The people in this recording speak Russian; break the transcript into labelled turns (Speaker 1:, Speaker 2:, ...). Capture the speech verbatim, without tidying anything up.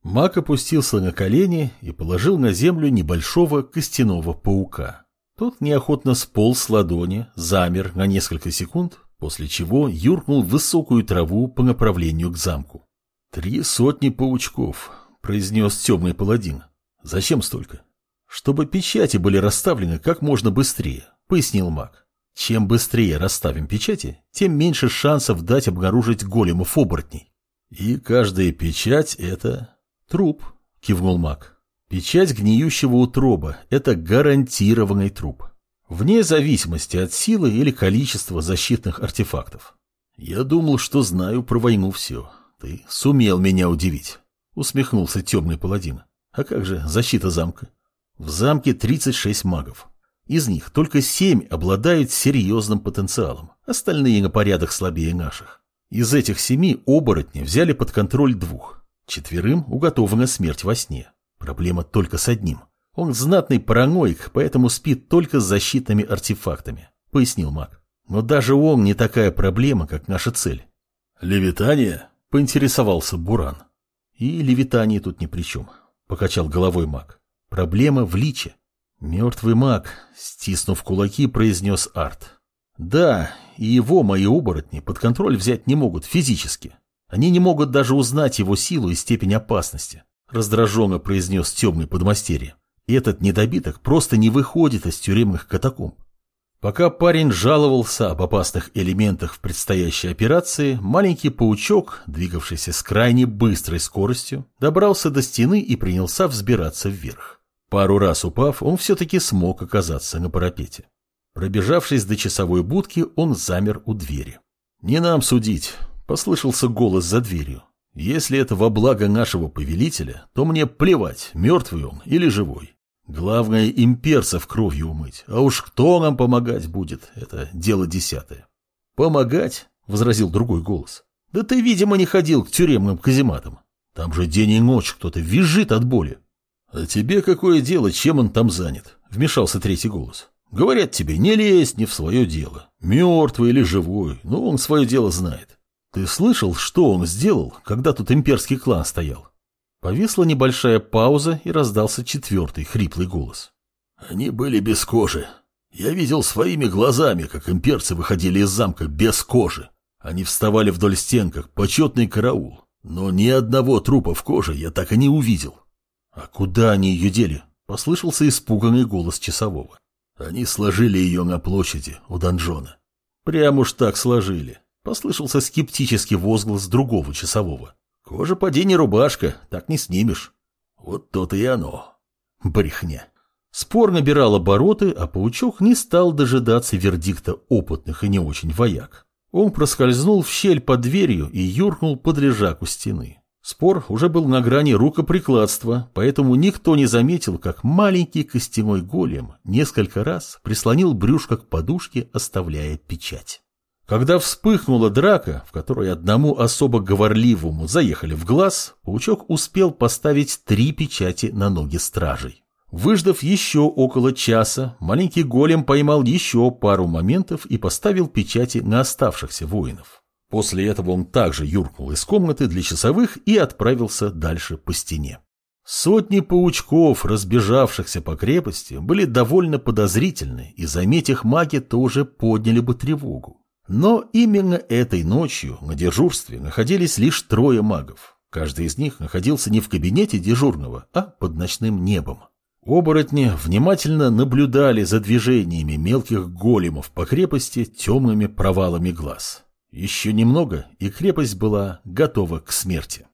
Speaker 1: Маг опустился на колени и положил на землю небольшого костяного паука. Тот неохотно сполз с ладони, замер на несколько секунд, после чего юркнул в высокую траву по направлению к замку. «Три сотни паучков», — произнес темный паладин. «Зачем столько?» «Чтобы печати были расставлены как можно быстрее», — пояснил маг. «Чем быстрее расставим печати, тем меньше шансов дать обнаружить големов-оборотней». «И каждая печать — это...» «Труп», — кивнул маг. «Печать гниющего утроба — это гарантированный труп. Вне зависимости от силы или количества защитных артефактов. Я думал, что знаю про войну все. Ты сумел меня удивить», — усмехнулся темный паладин. «А как же защита замка?» «В замке тридцать шесть магов. Из них только семь обладают серьезным потенциалом, остальные на порядок слабее наших. Из этих семи оборотни взяли под контроль двух. Четверым уготована смерть во сне. Проблема только с одним. Он знатный параноик, поэтому спит только с защитными артефактами», — пояснил маг. «Но даже он не такая проблема, как наша цель». «Левитание?» — поинтересовался Буран. «И левитание тут ни при чем», — покачал головой маг. «Проблема в личе». «Мертвый маг», — стиснув кулаки, произнес Арт. «Да, и его мои оборотни под контроль взять не могут физически. Они не могут даже узнать его силу и степень опасности», — раздраженно произнес темный подмастерье. «Этот недобиток просто не выходит из тюремных катакомб». Пока парень жаловался об опасных элементах в предстоящей операции, маленький паучок, двигавшийся с крайне быстрой скоростью, добрался до стены и принялся взбираться вверх. Пару раз упав, он все-таки смог оказаться на парапете. Пробежавшись до часовой будки, он замер у двери. «Не нам судить», — послышался голос за дверью. «Если это во благо нашего повелителя, то мне плевать, мертвый он или живой. Главное, имперцев кровью умыть, а уж кто нам помогать будет, это дело десятое». «Помогать?» — возразил другой голос. «Да ты, видимо, не ходил к тюремным казематам. Там же день и ночь кто-то визжит от боли». «А тебе какое дело, чем он там занят?» — вмешался третий голос. «Говорят тебе, не лезь не в свое дело. Мертвый или живой, но он свое дело знает. Ты слышал, что он сделал, когда тут имперский клан стоял?» Повисла небольшая пауза, и раздался четвертый хриплый голос. «Они были без кожи. Я видел своими глазами, как имперцы выходили из замка без кожи. Они вставали вдоль стен, как почетный караул. Но ни одного трупа в коже я так и не увидел». «А куда они ее дели?» — послышался испуганный голос часового. «Они сложили ее на площади у донжона». «Прям уж так сложили», — послышался скептический возглас другого часового. «Кожа поди не рубашка, так не снимешь». «Вот то-то и оно». Брехня. Спор набирал обороты, а паучок не стал дожидаться вердикта опытных и не очень вояк. Он проскользнул в щель под дверью и юркнул под лежак у стены. Спор уже был на грани рукоприкладства, поэтому никто не заметил, как маленький костяной голем несколько раз прислонил брюшко к подушке, оставляя печать. Когда вспыхнула драка, в которой одному особо говорливому заехали в глаз, паучок успел поставить три печати на ноги стражей. Выждав еще около часа, маленький голем поймал еще пару моментов и поставил печати на оставшихся воинов. После этого он также юркнул из комнаты для часовых и отправился дальше по стене. Сотни паучков, разбежавшихся по крепости, были довольно подозрительны, и, заметь их маги, тоже подняли бы тревогу. Но именно этой ночью на дежурстве находились лишь трое магов. Каждый из них находился не в кабинете дежурного, а под ночным небом. Оборотни внимательно наблюдали за движениями мелких големов по крепости темными провалами глаз. Еще немного, и крепость была готова к смерти.